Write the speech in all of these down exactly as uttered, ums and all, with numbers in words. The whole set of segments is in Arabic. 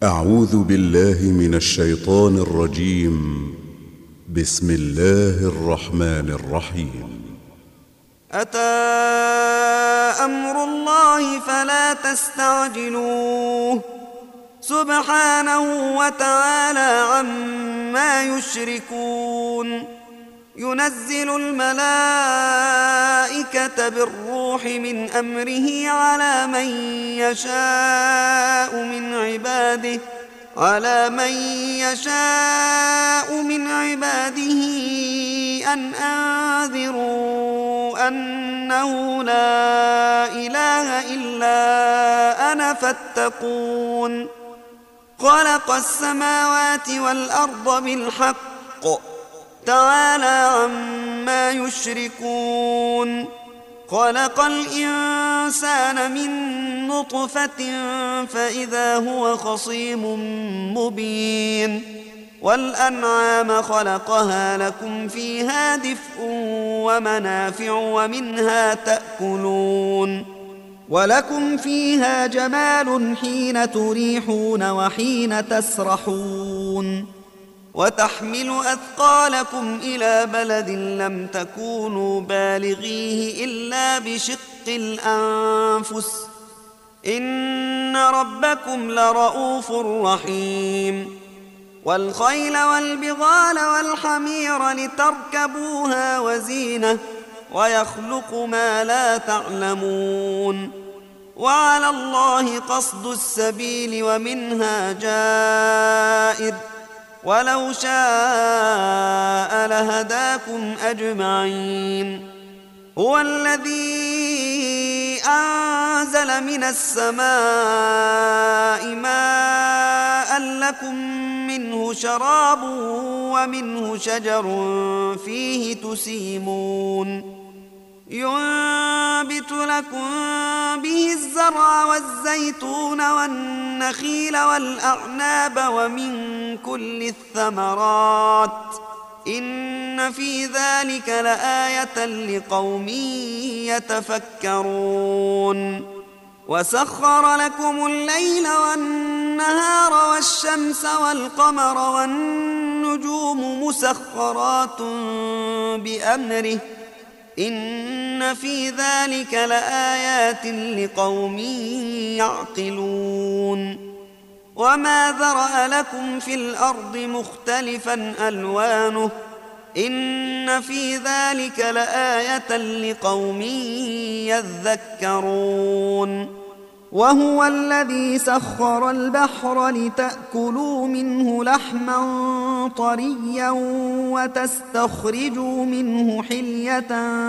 أعوذ بالله من الشيطان الرجيم. بسم الله الرحمن الرحيم. أتى أمر الله فلا تستعجلوه سبحانه وتعالى عما يشركون. ينزل الملائكة بالروح من أمره على من يشاء من عباده على من يشاء من عباده أن أنذروا أنه لا إله إلا أنا فاتقون. خلق السماوات والأرض بالحق تعالى عما يشركون. خلق الإنسان من نطفة فإذا هو خصيم مبين. والأنعام خلقها لكم فيها دفء ومنافع ومنها تأكلون. ولكم فيها جمال حين تريحون وحين تسرحون. وتحمل أثقالكم إلى بلد لم تكونوا بالغيه إلا بشق الأنفس إن ربكم لرؤوف رحيم. والخيل والبغال والحمير لتركبوها وزينة ويخلق ما لا تعلمون. وعلى الله قصد السبيل ومنها جائر ولو شاء لهداكم أجمعين. هو الذي أنزل من السماء ماء لكم منه شراب ومنه شجر فيه تسيمون. ينبت لكم به الزرع والزيتون والنخيل والأعناب ومن كل الثمرات إن في ذلك لآية لقوم يتفكرون. وسخر لكم الليل والنهار والشمس والقمر والنجوم مسخرات بأمره إن في ذلك لآيات لقوم يعقلون. وما ذرأ لكم في الأرض مختلفا ألوانه إن في ذلك لآية لقوم يذكرون. وهو الذي سخر البحر لتأكلوا منه لحما طريا وتستخرجوا منه حلية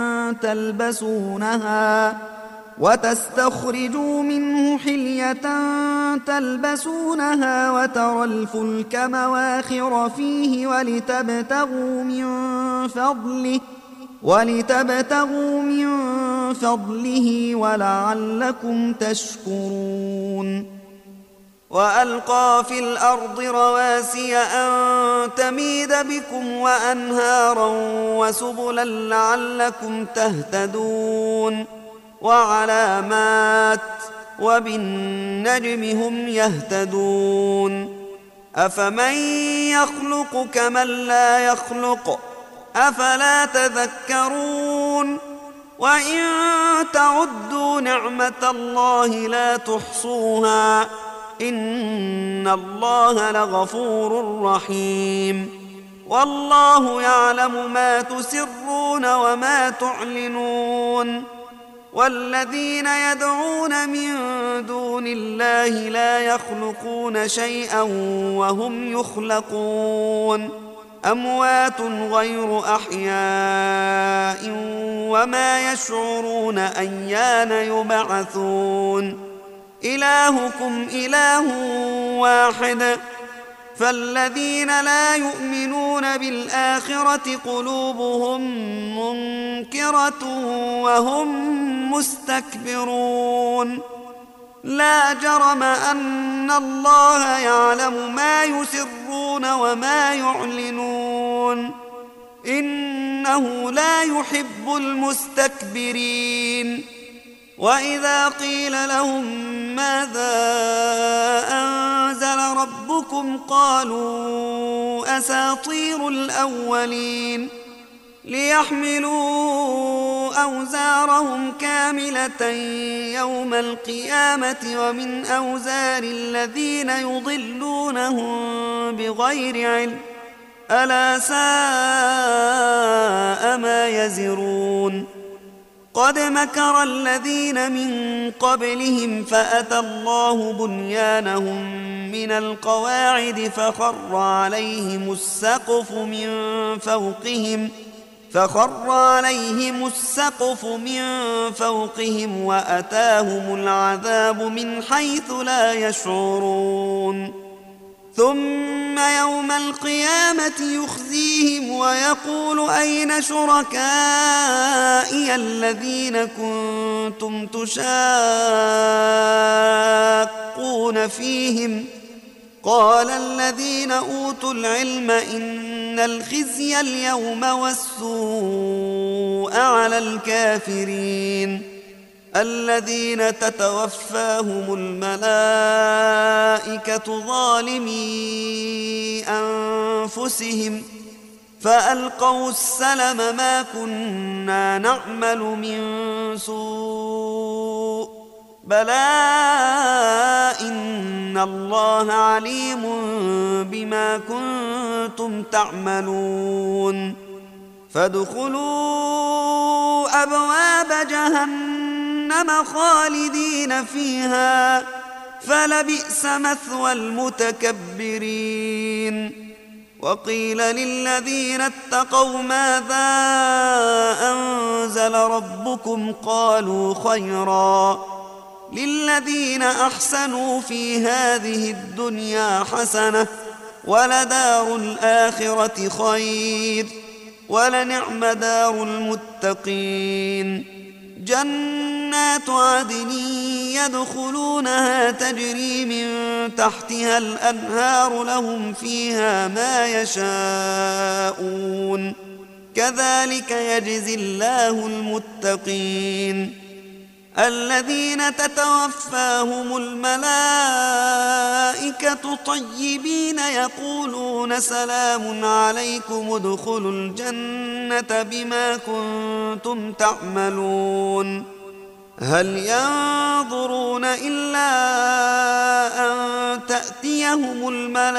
تلبسونها وتستخرجوا منه حلية تلبسونها وترى الفلك مواخر فيه ولتبتغوا من فضله ولتبتغوا من فضله ولعلكم تشكرون. وألقى في الأرض رواسي أن تميد بكم وأنهارا وسبلا لعلكم تهتدون. وعلامات وبالنجم هم يهتدون. أفمن يخلق كمن لا يخلق أفلا تذكرون. وإن تعدوا نعمة الله لا تحصوها إن الله لغفور رحيم. والله يعلم ما تسرون وما تعلنون. والذين يدعون من دون الله لا يخلقون شيئا وهم يخلقون. أموات غير أحياء وما يشعرون أيان يبعثون. إلهكم إله واحد فالذين لا يؤمنون بالآخرة قلوبهم منكرة وهم مستكبرون. لا جرم أن الله يعلم ما يسرون وما يعلنون إنه لا يحب المستكبرين. وإذا قيل لهم ماذا أنزل ربكم قالوا أساطير الأولين ليحملوا أوزارهم كاملة يوم القيامة ومن أوزار الذين يضلونهم بغير علم ألا ساء ما يزرون قد مكر الذين من قبلهم فأتى الله بنيانهم من القواعد فخر عليهم السقف من فوقهم فخر عليهم السقف من فوقهم وأتاهم العذاب من حيث لا يشعرون ثم يوم القيامة يخزيهم ويقول أين شركائي الذين كنتم تشاقون فيهم قال الذين أوتوا العلم إن الخزي اليوم والسوء على الكافرين الذين تتوفاهم الملائكة ظالمي أنفسهم فألقوا السلم ما كنا نعمل من سوء بلى إن الله عليم بما كنتم تعملون فادخلوا أبواب جهنم خالدين فيها فلبئس مثوى المتكبرين وقيل للذين اتقوا ماذا أنزل ربكم قالوا خيرا للذين أحسنوا في هذه الدنيا حسنة ولدار الآخرة خير ولنعم دار المتقين جنات عدن يدخلونها تجري من تحتها الأنهار لهم فيها ما يشاءون كذلك يجزي الله المتقين الذين تتوفاهم الملائكة طيبين يقولون سلام عليكم ادخلوا الجنة بما كنتم تعملون هل ينظرون إلا أن تأتيهم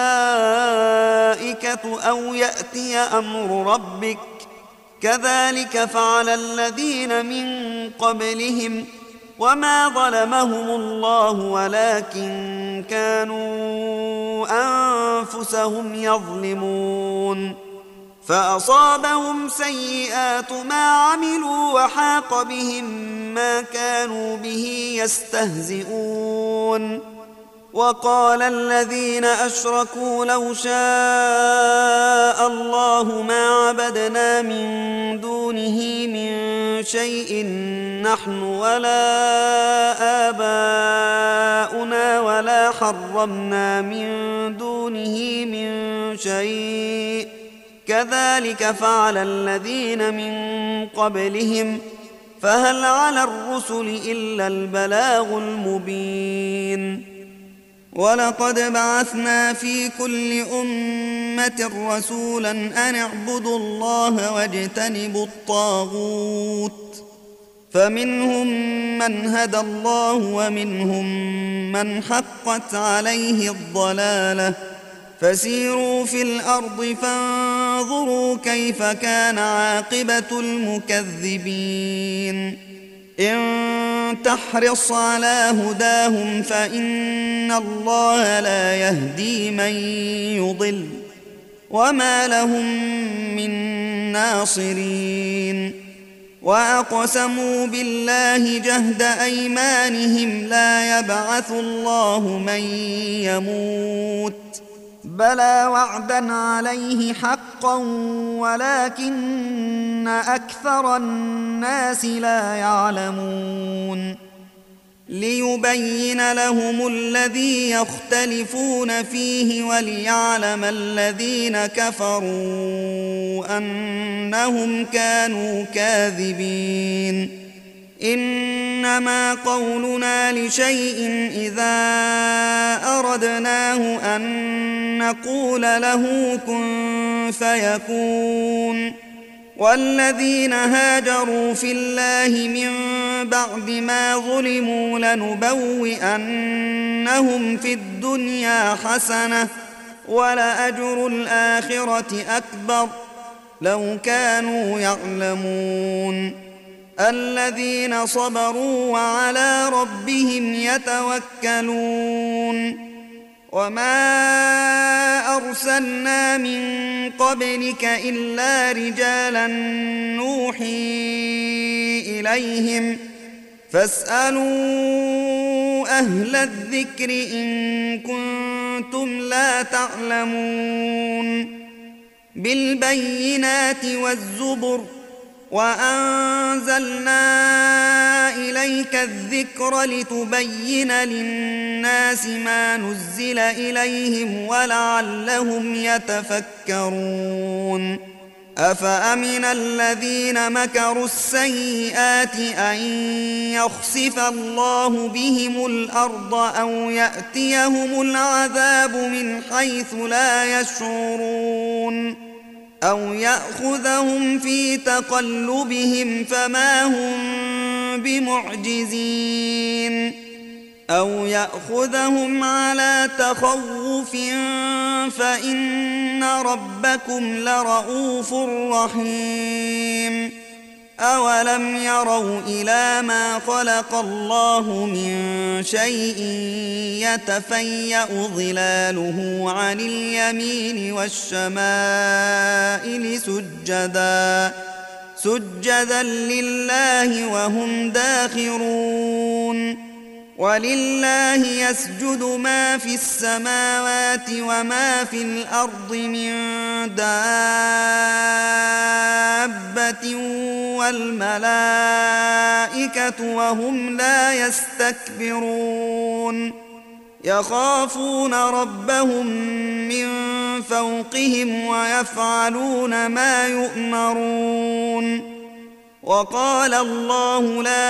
الملائكة أو يأتي أمر ربك كذلك فعل الذين من قبلهم وما ظلمهم الله ولكن كانوا أنفسهم يظلمون فأصابهم سيئات ما عملوا وحاق بهم ما كانوا به يستهزئون وقال الذين أشركوا لو شاء الله ما عبدنا من دونه من شيء نحن ولا آباؤنا ولا حرمنا من دونه من شيء كذلك فعل الذين من قبلهم فهل على الرسل إلا البلاغ المبين ولقد بعثنا في كل أمة رسولا أن اعبدوا الله واجتنبوا الطاغوت فمنهم من هدى الله ومنهم من حقت عليه الضلالة فسيروا في الأرض فانظروا كيف كان عاقبة المكذبين إن تحرص على هداهم فإن الله لا يهدي من يضل وما لهم من ناصرين وأقسموا بالله جهد أيمانهم لا يبعث الله من يموت بلى وعدا عليه حقا ولكن أكثر الناس لا يعلمون ليبين لهم الذي يختلفون فيه وليعلم الذين كفروا أنهم كانوا كاذبين إنما قولنا لشيء إذا أردناه أن نقول له كن فيكون. والذين هاجروا في الله من بعد ما ظلموا لنبوئنهم في الدنيا حسنة ولأجر الآخرة أكبر لو كانوا يعلمون. الذين صبروا وعلى ربهم يتوكلون. وما أرسلنا من قبلك إلا رجالا نوحي إليهم فاسألوا أهل الذكر إن كنتم لا تعلمون. بالبينات والزبر وأنزلنا إليك الذكر لتبين للناس ما نزل إليهم ولعلهم يتفكرون. أفأمن الذين مكروا السيئات أن يخسف الله بهم الأرض أو يأتيهم العذاب من حيث لا يشعرون أو يأخذهم في تقلبهم فما هم بمعجزين أو يأخذهم على تخوف فإن ربكم لرؤوف رحيم. أولم يروا إلى ما خلق الله من شيء يتفيأ ظلاله عن اليمين والشمائل سجدا سجدا لله وهم داخرون. ولله يسجد ما في السماوات وما في الأرض من دابة والملائكة وهم لا يستكبرون يخافون ربهم من فوقهم ويفعلون ما يؤمرون. وقال الله لا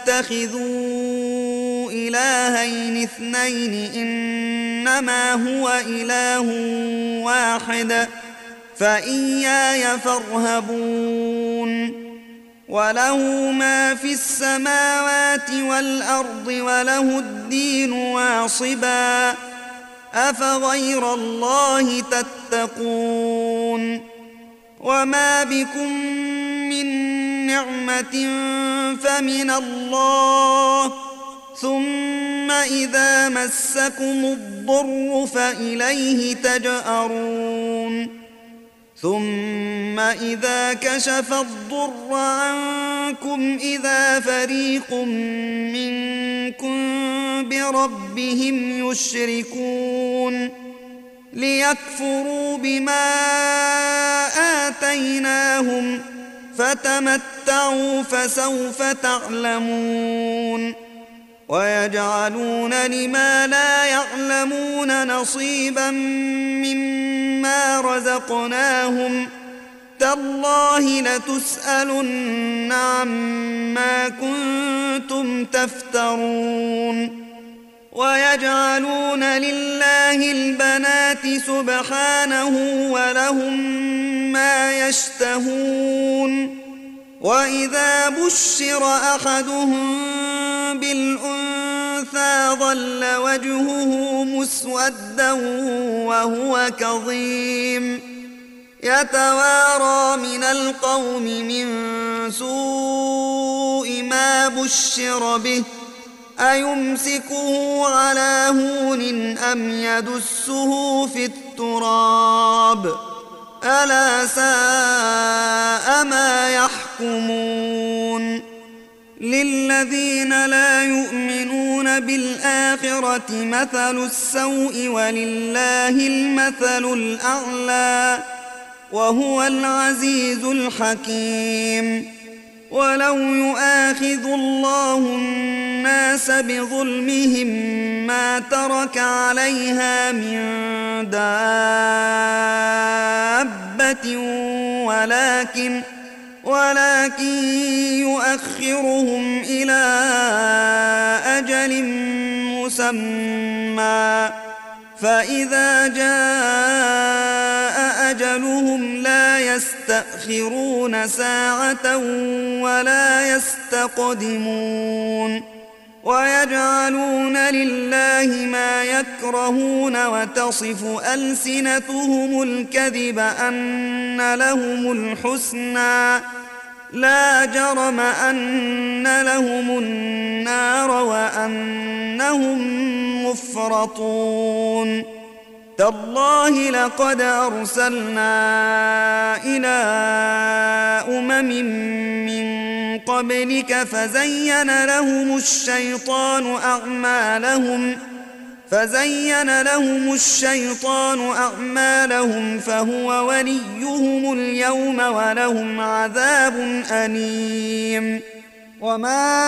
تتخذوا إلهين اثنين إنما هو إله واحد فإياي فارهبون. وله ما في السماوات والأرض وله الدين واصبا أفغير الله تتقون. وما بكم من نعمة فمن الله ثم إذا مسكم الضر فإليه تجأرون. ثم إذا كشف الضر عنكم إذا فريق منكم بربهم يشركون ليكفروا بما آتيناهم فتمتعوا فسوف تعلمون. ويجعلون لما لا يعلمون نصيبا مما رزقناهم تالله لتسألن عما كنتم تفترون. ويجعلون لله البنات سبحانه ولهم ما يشتهون. وإذا بشر أحدهم بالأنثى ظل وجهه مسودا وهو كظيم يتوارى من القوم من سوء ما بشر به أيمسكه على هون أم يدسه في التراب ألا ساء ما يحكمون. للذين لا يؤمنون بالآخرة مثل السوء ولله المثل الأعلى وهو العزيز الحكيم. ولو يؤاخذ الله الناس بظلمهم ما ترك عليها من دابة ولكن ولكن يؤخرهم إلى أجل مسمى فإذا جاء أجلهم لا يستأخرون ساعة ولا يستقدمون ويجعلون لله ما يكرهون وتصف ألسنتهم الكذب أن لهم الحسنى لا جرم أن لهم النار وأنهم مفرطون تالله لقد أرسلنا إلى أمم من قبلك فزين لهم الشيطان أعمالهم فزين لهم الشيطان أعمالهم فهو وليهم اليوم ولهم عذاب أليم وما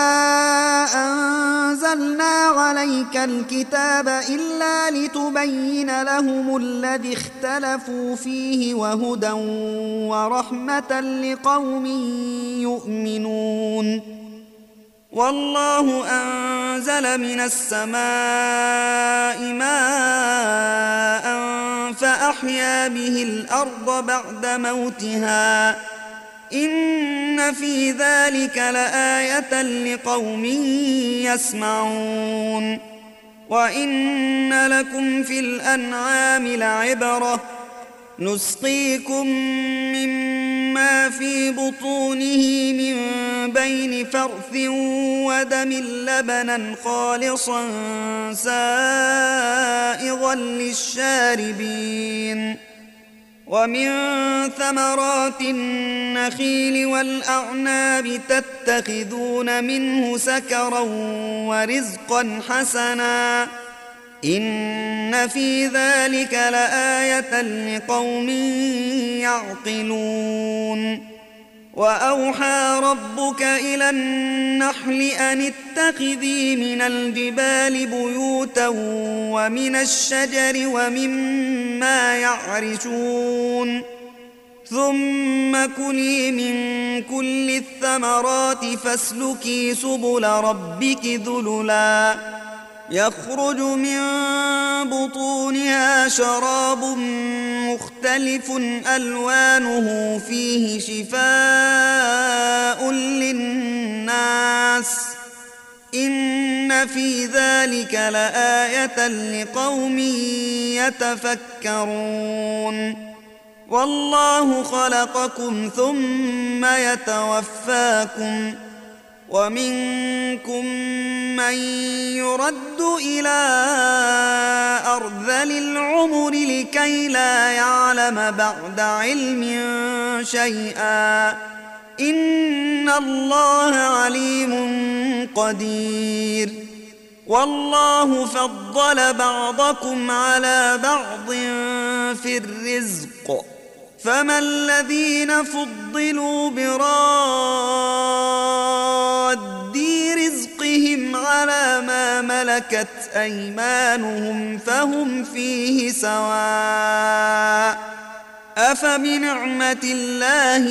أنزلنا عليك الكتاب إلا لتبين لهم الذي اختلفوا فيه وهدى ورحمة لقوم يؤمنون والله أنزل من السماء ماء فأحيا به الأرض بعد موتها إن في ذلك لآية لقوم يسمعون وإن لكم في الأنعام لعبرة نسقيكم مما في بطونه من بين فرث ودم لبنا خالصا سائغا للشاربين ومن ثمرات النخيل والأعناب تتخذون منه سكرا ورزقا حسنا إن في ذلك لآية لقوم يعقلون وأوحى ربك إلى النحل أن اتخذي من الجبال بيوتا ومن الشجر ومما يعرشون ثم كلي من كل الثمرات فاسلكي سبل ربك ذللا يخرج من بطونها شراب مختلف ألوانه فيه شفاء للناس إن في ذلك لآية لقوم يتفكرون والله خلقكم ثم يتوفاكم ومنكم من يرد إلى أرذل العمر لكي لا يعلم بعد علم شيئا إن الله عليم قدير والله فضل بعضكم على بعض في الرزق فما الذين فضلوا براد رزقهم على ما ملكت أيمانهم فهم فيه سواء أفبنعمة الله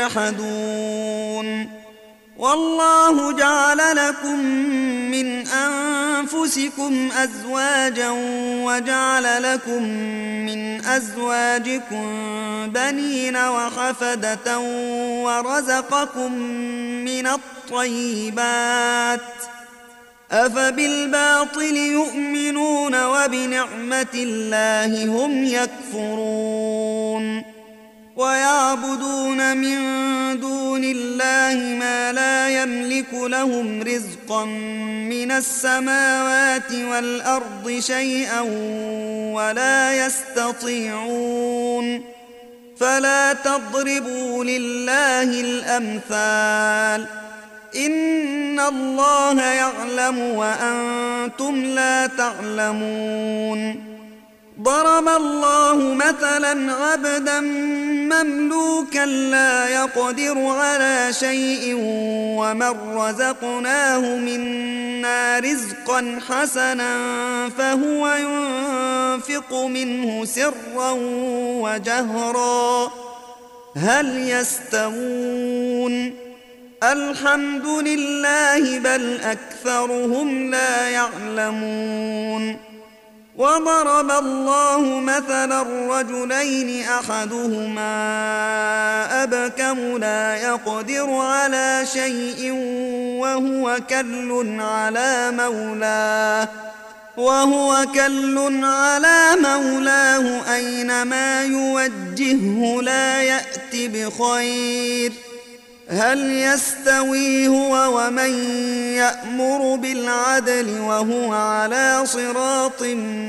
يجحدون والله جعل لكم من أنفسكم أزواجا وجعل لكم من أزواجكم بنين وحفدة ورزقكم من الطيبات أفبالباطل يؤمنون وبنعمة الله هم يكفرون ويعبدون من دون الله ما لا يملك لهم رزقا من السماوات والأرض شيئا ولا يستطيعون فلا تضربوا لله الأمثال إن الله يعلم وأنتم لا تعلمون ضرب الله مثلا عبدا مملوكا لا يقدر على شيء ومن رزقناه منا رزقا حسنا فهو ينفق منه سرا وجهرا هل يستوون الحمد لله بل أكثرهم لا يعلمون وضرب الله مثلا رجلين أحدهما أبكم لا يقدر على شيء وهو كل على مولاه وهو كل على مولاه أينما يوجهه لا يأت بخير هل يستوي هو ومن يأمر بالعدل وهو على صراط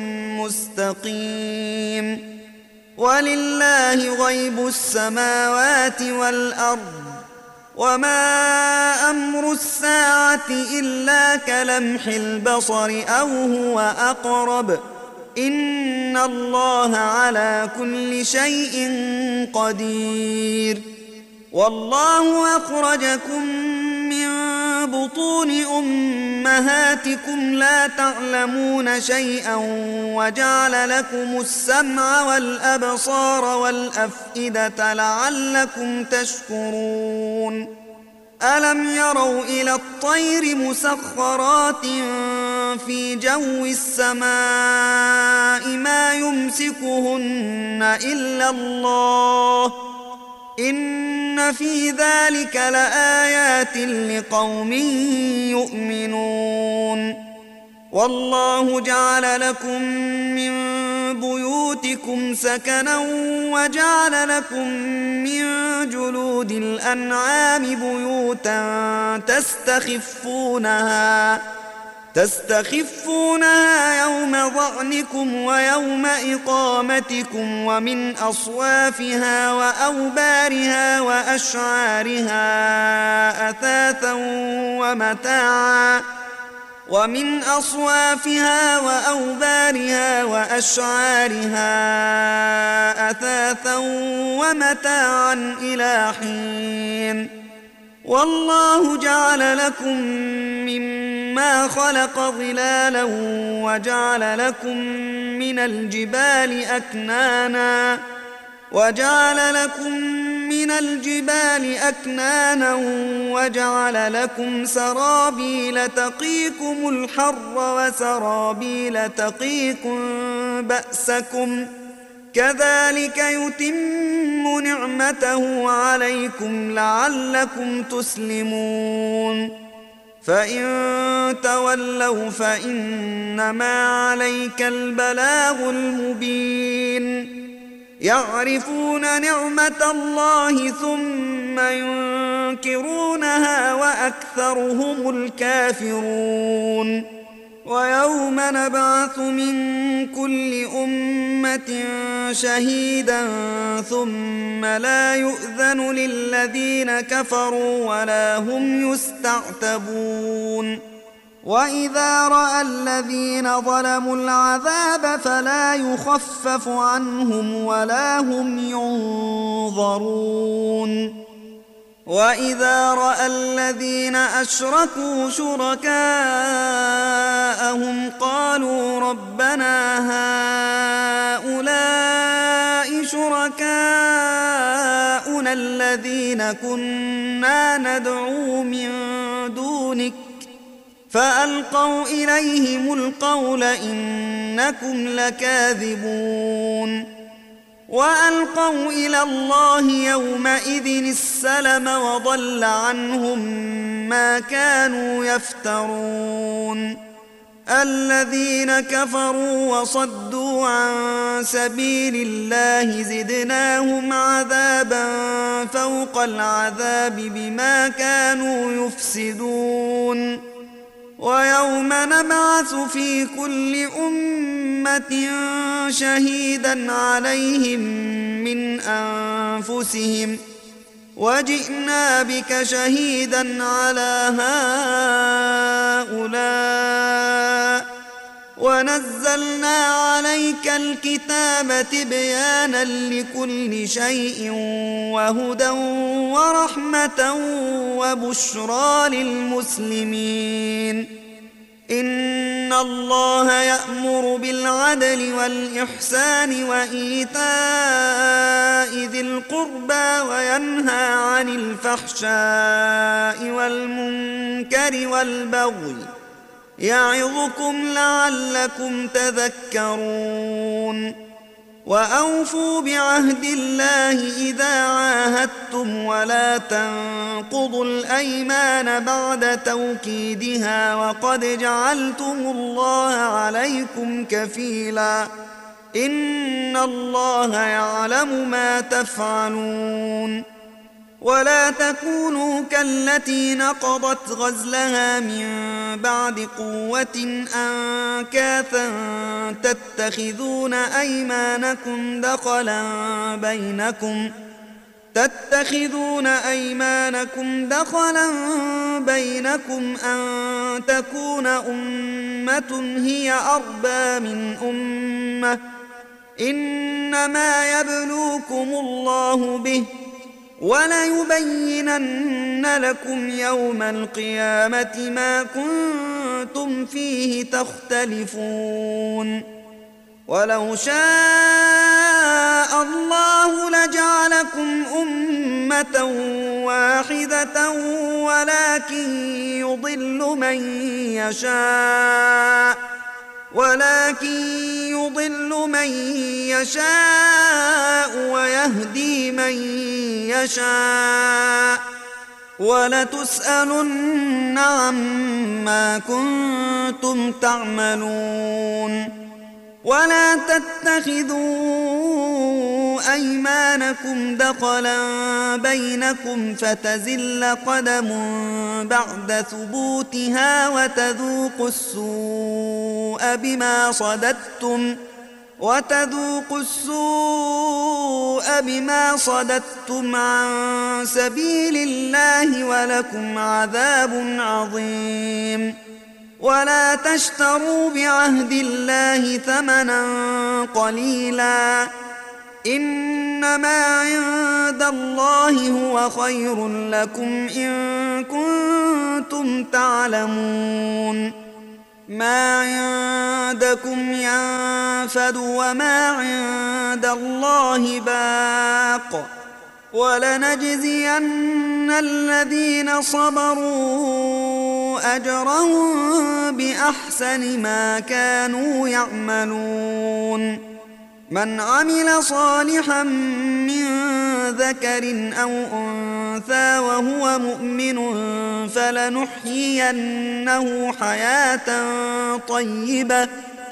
مستقيم ولله غيب السماوات والأرض وما أمر الساعة إلا كلمح البصر أو هو أقرب إن الله على كل شيء قدير والله أخرجكم من بطون أمهاتكم لا تعلمون شيئا وجعل لكم السمع والأبصار والأفئدة لعلكم تشكرون ألم يروا إلى الطير مسخرات في جو السماء ما يمسكهن إلا الله إن في ذلك لآيات لقوم يؤمنون والله جعل لكم من بيوتكم سكنا وجعل لكم من جلود الأنعام بيوتا تستخفونها تستخفونها يوم ظعنكم ويوم إقامتكم ومن أصوافها وأوبارها وأشعارها أثاثا ومتاعا ومن أصوافها وأوبارها وأشعارها أثاثا ومتاعا إلى حين والله جعل لكم مما خلق ظلالا وجعل لكم من الجبال أكنانا وجعل لكم من الجبال أكنانا وجعل لكم سرابيل تقيكم الحر وسرابيل تقيكم بأسكم كذلك يتم نعمته عليكم لعلكم تسلمون فإن تولوا فإنما عليك البلاغ المبين يعرفون نعمة الله ثم ينكرونها وأكثرهم الكافرون ويوم نبعث من كل أمة شهيدا ثم لا يؤذن للذين كفروا ولا هم يستعتبون وإذا رأى الذين ظلموا العذاب فلا يخفف عنهم ولا هم ينظرون وإذا رأى الذين أشركوا شركاءهم قالوا ربنا هؤلاء شركاؤنا الذين كنا ندعو من دونك فألقوا إليهم القول إنكم لكاذبون وألقوا إلى الله يومئذ السلم وضل عنهم ما كانوا يفترون الذين كفروا وصدوا عن سبيل الله زدناهم عذابا فوق العذاب بما كانوا يفسدون ويوم نبعث في كل أمة شهيدا عليهم من أنفسهم وجئنا بك شهيدا على هؤلاء ونزلنا عليك الكتاب تبيانا لكل شيء وهدى ورحمة وبشرى للمسلمين إن الله يأمر بالعدل والإحسان وإيتاء ذي القربى وينهى عن الفحشاء والمنكر والبغي يعظكم لعلكم تذكرون وأوفوا بعهد الله إذا عاهدتم ولا تنقضوا الأيمان بعد توكيدها وقد جعلتم الله عليكم كفيلا إن الله يعلم ما تفعلون ولا تكونوا كالتي نقضت غزلها من بعد قوة أنكاثا تتخذون أيمانكم دخلا بينكم تتخذون أيمانكم دخلا بينكم أن تكون أمة هي أربى من أمة إنما يبلوكم الله به وليبينن لكم يوم القيامة ما كنتم فيه تختلفون ولو شاء الله لجعلكم أمة واحدة ولكن يضل من يشاء ولكن يضل من يشاء ويهدي من يشاء ولتسألن عما كنتم تعملون ولا تتخذوا أيمانكم دخلا بينكم فتزل قدم بعد ثبوتها وتذوقوا السوء بما صددتم وتذوقوا السوء بما صددتم عن سبيل الله ولكم عذاب عظيم ولا تشتروا بعهد الله ثمنا قليلا إنما عند الله هو خير لكم إن كنتم تعلمون ما عندكم ينفد وما عند الله باق ولنجزين الذين صبروا أجرهم بأحسن ما كانوا يعملون من عمل صالحا من ذكر أو أنثى وهو مؤمن فلنحيينه حياة طيبة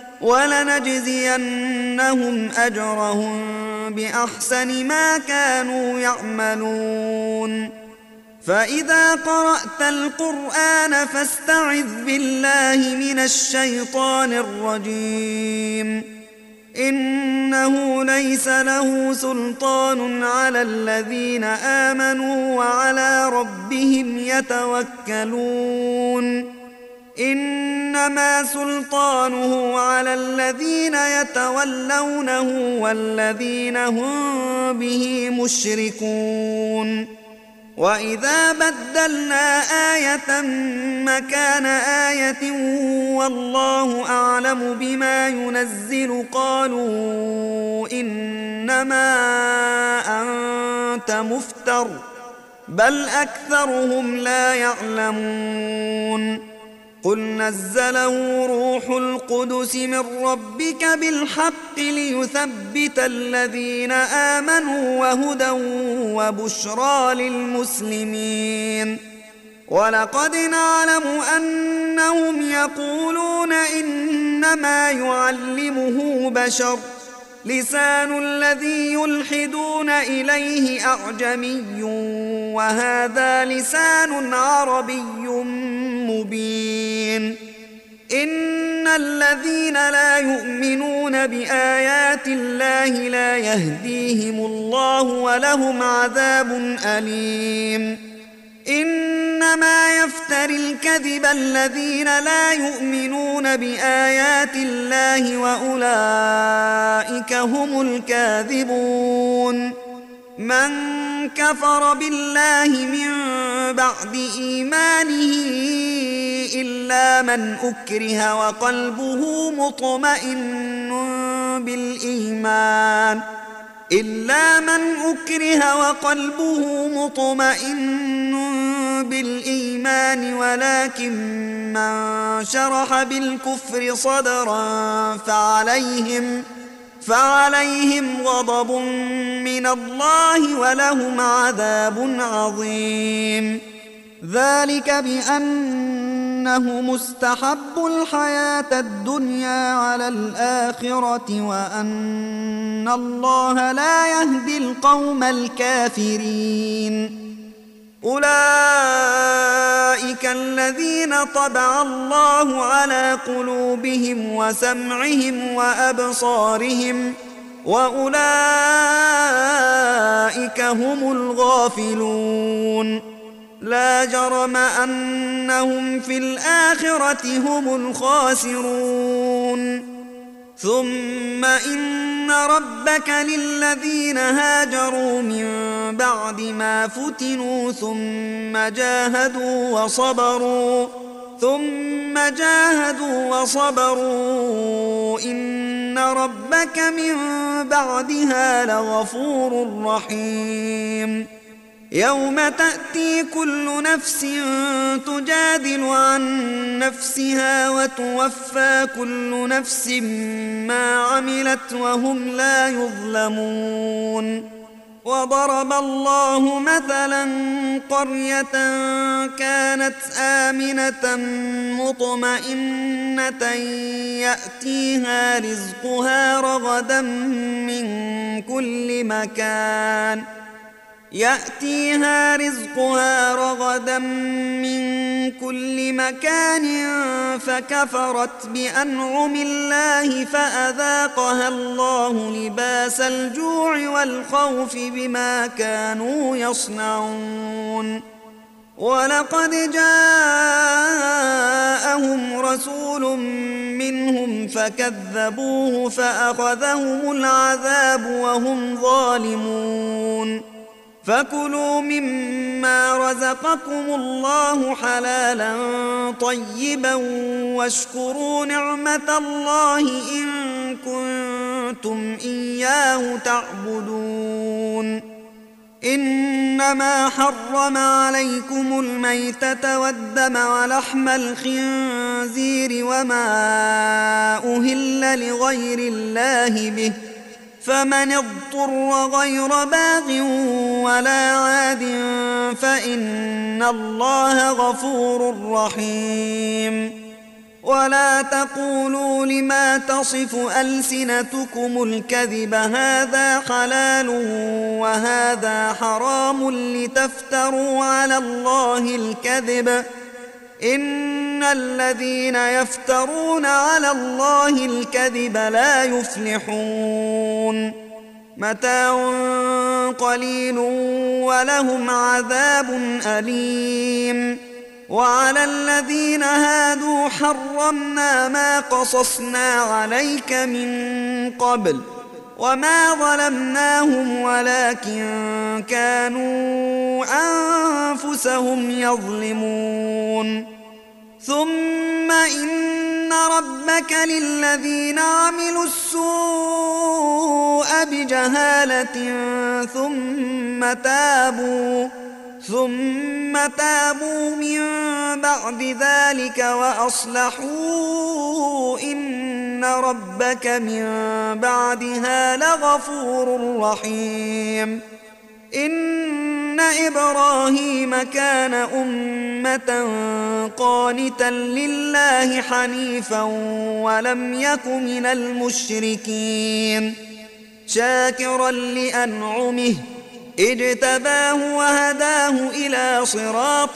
ولنجزينهم أجرهم بأحسن ما كانوا يعملون فإذا قرأت القرآن فاستعذ بالله من الشيطان الرجيم إنه ليس له سلطان على الذين آمنوا وعلى ربهم يتوكلون إنما سلطانه على الذين يتولونه والذين هم به مشركون وإذا بدلنا آية مكان آية والله أعلم بما ينزل قالوا إنما أنت مفتر بل أكثرهم لا يعلمون قل نزله روح القدس من ربك بالحق ليثبت الذين آمنوا وهدى وبشرى للمسلمين ولقد نعلم أنهم يقولون إنما يعلمه بشر لسان الذي يلحدون إليه أعجمي وهذا لسان عربي مبين إن الذين لا يؤمنون بآيات الله لا يهديهم الله ولهم عذاب أليم إنما يفتري الكذب الذين لا يؤمنون بآيات الله وأولئك هم الكاذبون من كفر بالله من بعد إيمانه إلا من أكره وقلبه مطمئن بالإيمان إلا من أكره وقلبه مطمئن بالإيمان ولكن من شرح بالكفر صدرا فعليهم فعليهم غضب من الله ولهم عذاب عظيم. ذلك بأنه مستحب الحياة الدنيا على الآخرة وأن الله لا يهدي القوم الكافرين. أولئك الذين طبع الله على قلوبهم وسمعهم وأبصارهم وأولئك هم الغافلون. لا جرم أنهم في الآخرة هم الخاسرون. ثم إن ربك للذين هاجروا من بعد ما فتنوا ثم جاهدوا وصبروا ثم جاهدوا وصبروا إن ربك من بعدها لغفور رحيم. يوم تأتي كل نفس تجادل عن نفسها وتوفى كل نفس ما عملت وهم لا يظلمون. وضرب الله مثلا قرية كانت آمنة مطمئنة يأتيها رزقها رغدا من كل مكان يأتيها رزقها رغدا من كل مكان فكفرت بأنعم الله فأذاقها الله لباس الجوع والخوف بما كانوا يصنعون. ولقد جاءهم رسول منهم فكذبوه فأخذهم العذاب وهم ظالمون. فكلوا مما رزقكم الله حلالا طيبا واشكروا نعمة الله إن كنتم إياه تعبدون. إنما حرم عليكم الميتة والدم ولحم الخنزير وما أهل لغير الله به فمن اضطر غير باغ ولا عاد فإن الله غفور رحيم. ولا تقولوا لما تصف ألسنتكم الكذب هذا حلال وهذا حرام لتفتروا على الله الكذب إن الذين يفترون على الله الكذب لا يفلحون. متاع قليل ولهم عذاب أليم. وعلى الذين هادوا حرمنا ما قصصنا عليك من قبل وما ظلمناهم ولكن كانوا أنفسهم يظلمون. ثم إن ربك للذين عملوا السوء بجهالة ثم تابوا ثم تابوا من بعد ذلك وأصلحوا إن ربك من بعدها لغفور رحيم. إن إبراهيم كان أمة قانتا لله حنيفا ولم يك من المشركين شاكرا لأنعمه اجتباه وهداه إلى صراط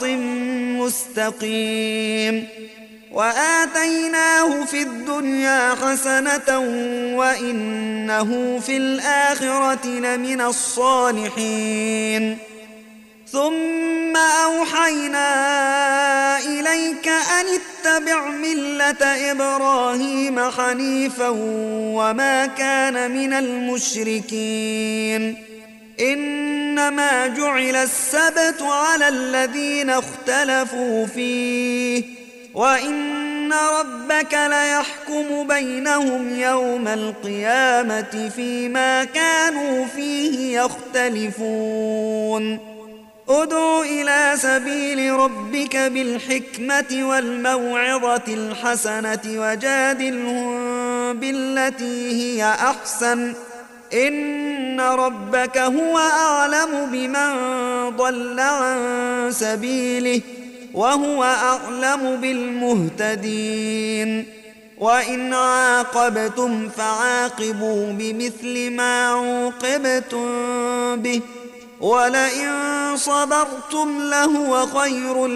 مستقيم. وآتيناه في الدنيا حسنة وإنه في الآخرة لمن الصالحين. ثم أوحينا إليك أن اتبع ملة إبراهيم حنيفا وما كان من المشركين. إنما جعل السبت على الذين اختلفوا فيه وإن ربك ليحكم بينهم يوم القيامة فيما كانوا فيه يختلفون ادع إلى سبيل ربك بالحكمة والموعظة الحسنة وجادلهم بالتي هي أحسن إن ربك هو أعلم بمن ضل عن سبيله وهو أعلم بالمهتدين وإن عاقبتم فعاقبوا بمثل ما عوقبتم به ولئن صبرتم لهو خير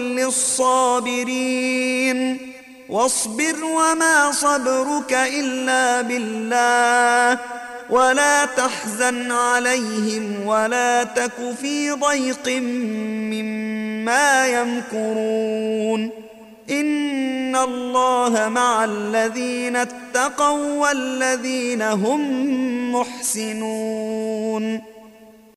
للصابرين واصبر وما صبرك إلا بالله ولا تحزن عليهم ولا تك في ضيق مما يمكرون إن الله مع الذين اتقوا والذين هم محسنون